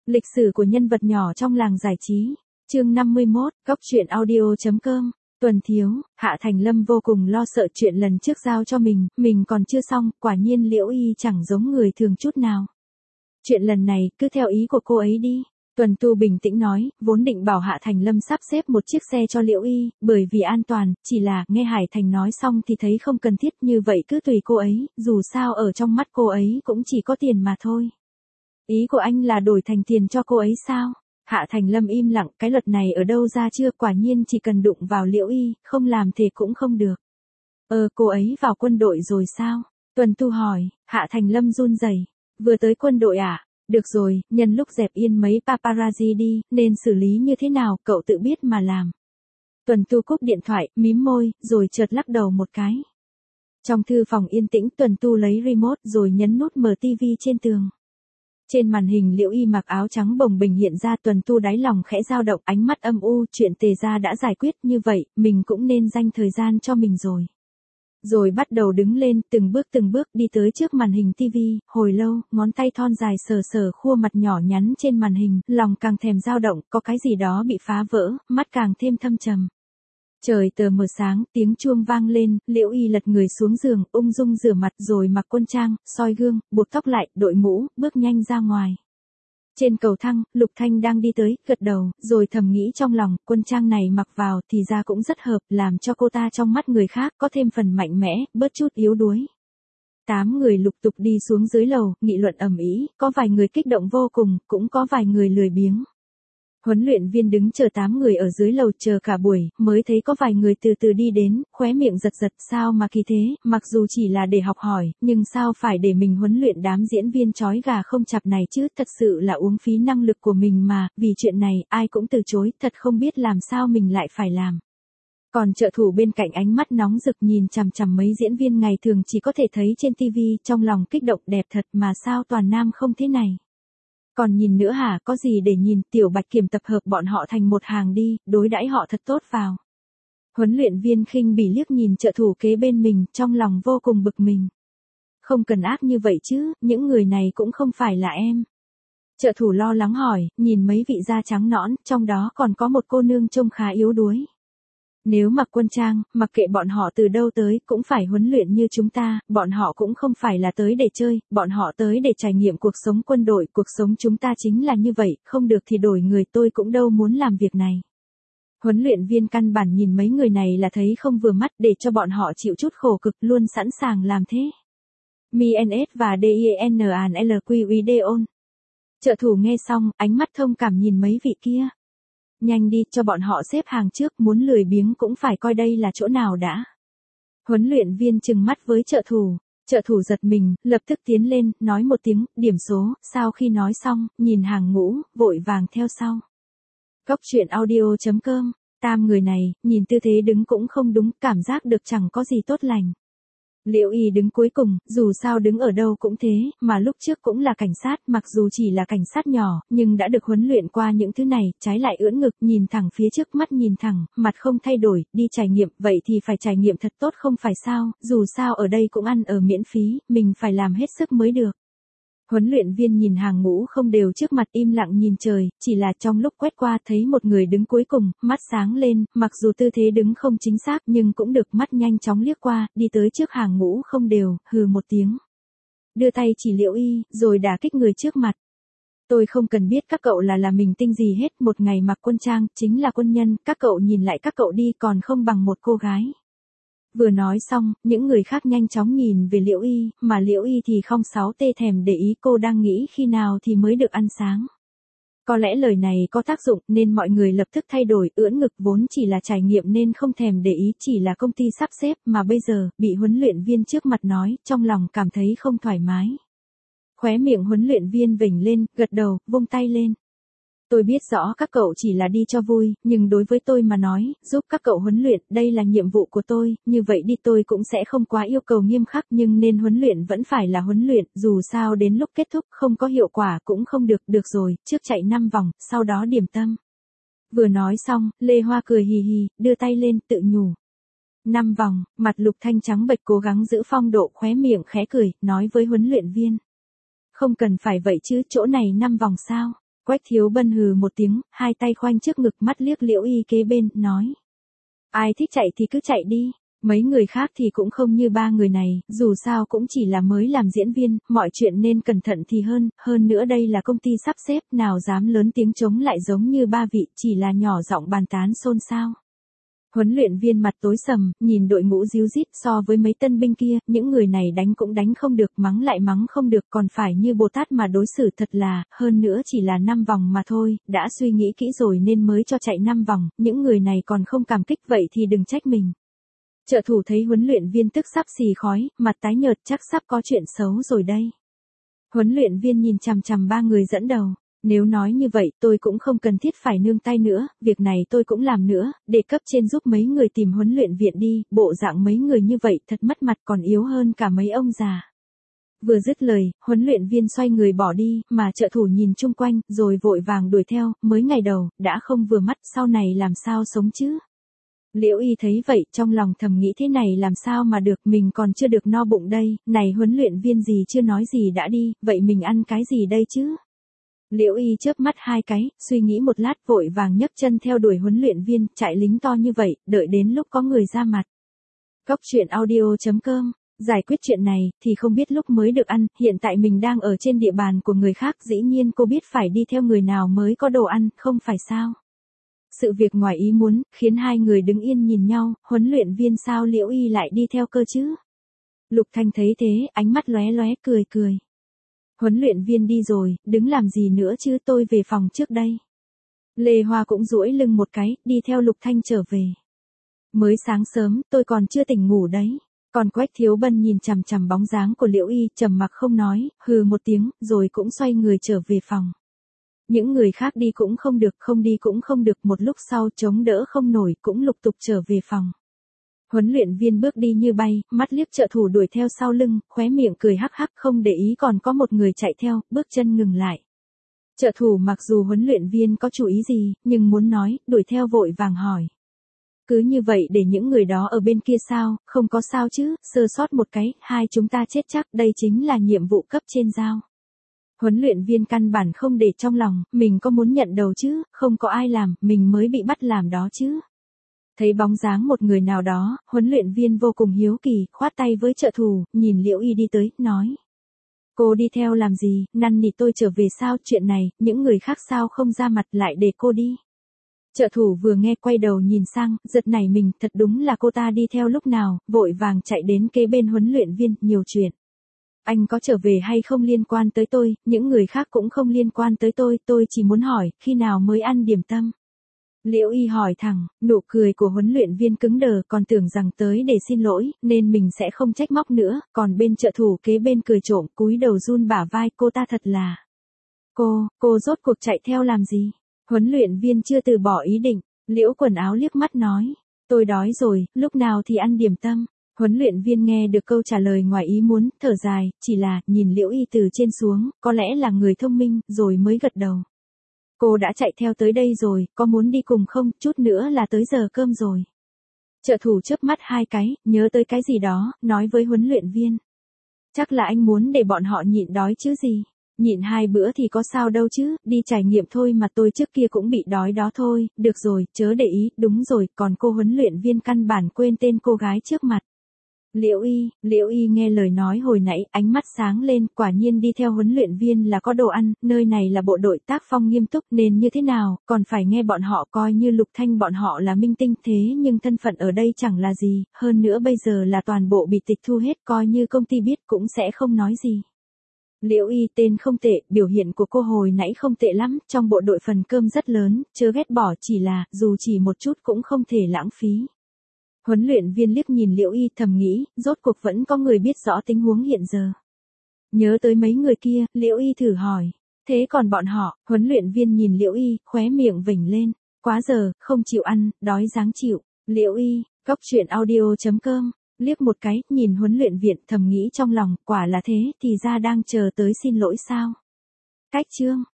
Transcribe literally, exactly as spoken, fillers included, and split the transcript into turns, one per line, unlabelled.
Lịch sử của nhân vật nhỏ trong làng giải trí. Chương năm mươi mốt, Cóc truyện audio chấm com. Tuần thiếu, Hạ Thành Lâm vô cùng lo sợ chuyện lần trước giao cho mình, mình còn chưa xong, quả nhiên Liễu Y chẳng giống người thường chút nào. Chuyện lần này, cứ theo ý của cô ấy đi. Tuần Tu bình tĩnh nói, vốn định bảo Hạ Thành Lâm sắp xếp một chiếc xe cho Liễu Y, bởi vì an toàn, chỉ là, nghe Hải Thành nói xong thì thấy không cần thiết, như vậy cứ tùy cô ấy, dù sao ở trong mắt cô ấy cũng chỉ có tiền mà thôi. Ý của anh là đổi thành tiền cho cô ấy sao? Hạ Thành Lâm im lặng, cái luật này ở đâu ra chưa, quả nhiên chỉ cần đụng vào Liễu Y, không làm thì cũng không được. Ờ, cô ấy vào quân đội rồi sao? Tuần Tu hỏi. Hạ Thành Lâm run rẩy. Vừa tới quân đội à? Được rồi, nhân lúc dẹp yên mấy paparazzi đi, nên xử lý như thế nào, cậu tự biết mà làm. Tuần Tu cúp điện thoại, mím môi, rồi chợt lắc đầu một cái. Trong thư phòng yên tĩnh, Tuần Tu lấy remote rồi nhấn nút mở tivi trên tường. Trên màn hình Liễu Y mặc áo trắng bồng bềnh hiện ra, Tuần Tu đáy lòng khẽ dao động, ánh mắt âm u, chuyện Tề gia đã giải quyết, như vậy, mình cũng nên dành thời gian cho mình rồi. Rồi bắt đầu đứng lên, từng bước từng bước đi tới trước màn hình tivi, hồi lâu, ngón tay thon dài sờ sờ khuôn mặt nhỏ nhắn trên màn hình, lòng càng thèm dao động, có cái gì đó bị phá vỡ, mắt càng thêm thâm trầm. Trời tờ mờ sáng, tiếng chuông vang lên, Liễu Y lật người xuống giường, ung dung rửa mặt rồi mặc quân trang, soi gương, buộc tóc lại, đội mũ, bước nhanh ra ngoài. Trên cầu thang, Lục Thanh đang đi tới, gật đầu, rồi thầm nghĩ trong lòng, quân trang này mặc vào thì ra cũng rất hợp, làm cho cô ta trong mắt người khác có thêm phần mạnh mẽ, bớt chút yếu đuối. Tám người lục tục đi xuống dưới lầu, nghị luận ầm ĩ, có vài người kích động vô cùng, cũng có vài người lười biếng. Huấn luyện viên đứng chờ tám người ở dưới lầu chờ cả buổi, mới thấy có vài người từ từ đi đến, khóe miệng giật giật, sao mà kỳ thế, mặc dù chỉ là để học hỏi, nhưng sao phải để mình huấn luyện đám diễn viên chói gà không chặt này chứ, thật sự là uống phí năng lực của mình mà, vì chuyện này, ai cũng từ chối, thật không biết làm sao mình lại phải làm. Còn trợ thủ bên cạnh ánh mắt nóng rực nhìn chằm chằm mấy diễn viên ngày thường chỉ có thể thấy trên tivi, trong lòng kích động, đẹp thật mà sao toàn nam không thế này. Còn nhìn nữa hả, có gì để nhìn, Tiểu Bạch Kiểm tập hợp bọn họ thành một hàng đi, đối đãi họ thật tốt vào. Huấn luyện viên khinh bỉ liếc nhìn trợ thủ kế bên mình, trong lòng vô cùng bực mình. Không cần ác như vậy chứ, những người này cũng không phải là em. Trợ thủ lo lắng hỏi, nhìn mấy vị da trắng nõn, trong đó còn có một cô nương trông khá yếu đuối. Nếu mặc quân trang, mặc kệ bọn họ từ đâu tới, cũng phải huấn luyện như chúng ta, bọn họ cũng không phải là tới để chơi, bọn họ tới để trải nghiệm cuộc sống quân đội, cuộc sống chúng ta chính là như vậy, không được thì đổi người, tôi cũng đâu muốn làm việc này. Huấn luyện viên căn bản nhìn mấy người này là thấy không vừa mắt, để cho bọn họ chịu chút khổ cực, luôn sẵn sàng làm thế. em en ét và đê i en an lờ quy Ideon. Trợ thủ nghe xong, ánh mắt thông cảm nhìn mấy vị kia. Nhanh đi, cho bọn họ xếp hàng trước, muốn lười biếng cũng phải coi đây là chỗ nào đã. Huấn luyện viên trừng mắt với trợ thủ, trợ thủ giật mình, lập tức tiến lên, nói một tiếng, điểm số, sau khi nói xong, nhìn hàng ngũ, vội vàng theo sau. Cóc truyện audio chấm com, tam người này, nhìn tư thế đứng cũng không đúng, cảm giác được chẳng có gì tốt lành. Liễu Y đứng cuối cùng, dù sao đứng ở đâu cũng thế, mà lúc trước cũng là cảnh sát, mặc dù chỉ là cảnh sát nhỏ, nhưng đã được huấn luyện qua những thứ này, trái lại ưỡn ngực, nhìn thẳng phía trước, mắt nhìn thẳng, mặt không thay đổi, đi trải nghiệm, vậy thì phải trải nghiệm thật tốt không phải sao, dù sao ở đây cũng ăn ở miễn phí, mình phải làm hết sức mới được. Huấn luyện viên nhìn hàng ngũ không đều trước mặt, im lặng nhìn trời, chỉ là trong lúc quét qua thấy một người đứng cuối cùng, mắt sáng lên, mặc dù tư thế đứng không chính xác nhưng cũng được, mắt nhanh chóng liếc qua, đi tới trước hàng ngũ không đều, hừ một tiếng. Đưa tay chỉ Liễu Y, rồi đả kích người trước mặt. Tôi không cần biết các cậu là là mình tinh gì hết, một ngày mặc quân trang, chính là quân nhân, các cậu nhìn lại các cậu đi còn không bằng một cô gái. Vừa nói xong, những người khác nhanh chóng nhìn về Liễu Y, mà Liễu Y thì không sáu tê thèm để ý, cô đang nghĩ khi nào thì mới được ăn sáng. Có lẽ lời này có tác dụng nên mọi người lập tức thay đổi, ưỡn ngực vốn chỉ là trải nghiệm nên không thèm để ý, chỉ là công ty sắp xếp mà bây giờ, bị huấn luyện viên trước mặt nói, trong lòng cảm thấy không thoải mái. Khóe miệng huấn luyện viên vểnh lên, gật đầu, vung tay lên. Tôi biết rõ các cậu chỉ là đi cho vui, nhưng đối với tôi mà nói, giúp các cậu huấn luyện, đây là nhiệm vụ của tôi, như vậy đi tôi cũng sẽ không quá yêu cầu nghiêm khắc nhưng nên huấn luyện vẫn phải là huấn luyện, dù sao đến lúc kết thúc không có hiệu quả cũng không được, được rồi, trước chạy năm vòng, sau đó điểm tâm. Vừa nói xong, Lê Hoa cười hì hì, đưa tay lên, tự nhủ. Năm vòng, mặt Lục Thanh trắng bệch cố gắng giữ phong độ, khóe miệng khẽ cười, nói với huấn luyện viên. Không cần phải vậy chứ, chỗ này năm vòng sao? Quách Thiếu Bân hừ một tiếng, hai tay khoanh trước ngực, mắt liếc Liễu Y kế bên, nói. Ai thích chạy thì cứ chạy đi. Mấy người khác thì cũng không như ba người này, dù sao cũng chỉ là mới làm diễn viên, mọi chuyện nên cẩn thận thì hơn, hơn nữa đây là công ty sắp xếp, nào dám lớn tiếng chống lại giống như ba vị, chỉ là nhỏ giọng bàn tán xôn xao. Huấn luyện viên mặt tối sầm, nhìn đội ngũ díu dít, so với mấy tân binh kia, những người này đánh cũng đánh không được, mắng lại mắng không được, còn phải như Bồ Tát mà đối xử, thật là, hơn nữa chỉ là năm vòng mà thôi, đã suy nghĩ kỹ rồi nên mới cho chạy năm vòng, những người này còn không cảm kích vậy thì đừng trách mình. Trợ thủ thấy huấn luyện viên tức sắp xì khói, mặt tái nhợt, chắc sắp có chuyện xấu rồi đây. Huấn luyện viên nhìn chằm chằm ba người dẫn đầu. Nếu nói như vậy tôi cũng không cần thiết phải nương tay nữa, việc này tôi cũng làm nữa, để cấp trên giúp mấy người tìm huấn luyện viện đi, bộ dạng mấy người như vậy thật mất mặt, còn yếu hơn cả mấy ông già. Vừa dứt lời, huấn luyện viên xoay người bỏ đi, mà trợ thủ nhìn chung quanh, rồi vội vàng đuổi theo, mới ngày đầu, đã không vừa mắt, sau này làm sao sống chứ? Liễu Y thấy vậy, trong lòng thầm nghĩ thế này làm sao mà được, mình còn chưa được no bụng đây, này huấn luyện viên gì chưa nói gì đã đi, vậy mình ăn cái gì đây chứ? Liễu Y chớp mắt hai cái, suy nghĩ một lát, vội vàng nhấc chân theo đuổi huấn luyện viên, chạy lính to như vậy, đợi đến lúc có người ra mặt. Cốc truyện audio chấm com, giải quyết chuyện này, thì không biết lúc mới được ăn, hiện tại mình đang ở trên địa bàn của người khác, dĩ nhiên cô biết phải đi theo người nào mới có đồ ăn, không phải sao? Sự việc ngoài ý muốn, khiến hai người đứng yên nhìn nhau, huấn luyện viên sao Liễu Y lại đi theo cơ chứ? Lục Thanh thấy thế, ánh mắt lóe lóe, cười cười. Huấn luyện viên đi rồi, đứng làm gì nữa chứ, tôi về phòng trước đây. Lê Hoa cũng duỗi lưng một cái, đi theo Lục Thanh trở về. Mới sáng sớm, tôi còn chưa tỉnh ngủ đấy. Còn Quách Thiếu Bân nhìn chằm chằm bóng dáng của Liễu Y, trầm mặc không nói, hừ một tiếng, rồi cũng xoay người trở về phòng. Những người khác đi cũng không được, không đi cũng không được, một lúc sau chống đỡ không nổi, cũng lục tục trở về phòng. Huấn luyện viên bước đi như bay, mắt liếc trợ thủ đuổi theo sau lưng, khóe miệng cười hắc hắc, không để ý còn có một người chạy theo, bước chân ngừng lại. Trợ thủ mặc dù huấn luyện viên có chủ ý gì, nhưng muốn nói, đuổi theo vội vàng hỏi. Cứ như vậy để những người đó ở bên kia sao, không có sao chứ, sơ sót một cái, hai chúng ta chết chắc, đây chính là nhiệm vụ cấp trên giao. Huấn luyện viên căn bản không để trong lòng, mình có muốn nhận đầu chứ, không có ai làm, mình mới bị bắt làm đó chứ. Thấy bóng dáng một người nào đó, huấn luyện viên vô cùng hiếu kỳ, khoát tay với trợ thủ, nhìn Liễu Y đi tới, nói. Cô đi theo làm gì, năn nỉ tôi trở về sao, chuyện này, những người khác sao không ra mặt lại để cô đi. Trợ thủ vừa nghe quay đầu nhìn sang, giật nảy mình, thật đúng là cô ta đi theo lúc nào, vội vàng chạy đến kế bên huấn luyện viên, nhiều chuyện. Anh có trở về hay không liên quan tới tôi, những người khác cũng không liên quan tới tôi, tôi chỉ muốn hỏi, khi nào mới ăn điểm tâm. Liễu Y hỏi thẳng, nụ cười của huấn luyện viên cứng đờ, còn tưởng rằng tới để xin lỗi, nên mình sẽ không trách móc nữa, còn bên trợ thủ kế bên cười trộm, cúi đầu run bả vai, cô ta thật là. Cô, cô rốt cuộc chạy theo làm gì? Huấn luyện viên chưa từ bỏ ý định, Liễu quần áo liếc mắt nói, tôi đói rồi, lúc nào thì ăn điểm tâm. Huấn luyện viên nghe được câu trả lời ngoài ý muốn, thở dài, chỉ là, nhìn Liễu Y từ trên xuống, có lẽ là người thông minh, rồi mới gật đầu. Cô đã chạy theo tới đây rồi, có muốn đi cùng không, chút nữa là tới giờ cơm rồi. Trợ thủ chớp mắt hai cái, nhớ tới cái gì đó, nói với huấn luyện viên. Chắc là anh muốn để bọn họ nhịn đói chứ gì. Nhịn hai bữa thì có sao đâu chứ, đi trải nghiệm thôi mà, tôi trước kia cũng bị đói đó thôi, được rồi, chớ để ý, đúng rồi, còn cô huấn luyện viên căn bản quên tên cô gái trước mặt. Liễu Y, Liễu Y nghe lời nói hồi nãy, ánh mắt sáng lên, quả nhiên đi theo huấn luyện viên là có đồ ăn, nơi này là bộ đội tác phong nghiêm túc nên như thế nào, còn phải nghe bọn họ, coi như Lục Thanh bọn họ là minh tinh thế nhưng thân phận ở đây chẳng là gì, hơn nữa bây giờ là toàn bộ bị tịch thu hết, coi như công ty biết cũng sẽ không nói gì. Liễu Y tên không tệ, biểu hiện của cô hồi nãy không tệ lắm, trong bộ đội phần cơm rất lớn, chớ ghét bỏ, chỉ là, dù chỉ một chút cũng không thể lãng phí. Huấn luyện viên liếc nhìn Liễu Y thầm nghĩ, rốt cuộc vẫn có người biết rõ tình huống hiện giờ. Nhớ tới mấy người kia, Liễu Y thử hỏi, thế còn bọn họ, huấn luyện viên nhìn Liễu Y, khóe miệng vểnh lên, quá giờ, không chịu ăn, đói dáng chịu. Liễu Y, cốc truyện audio chấm com, liếc một cái, nhìn huấn luyện viên thầm nghĩ trong lòng, quả là thế, thì ra đang chờ tới xin lỗi sao. Cách chương.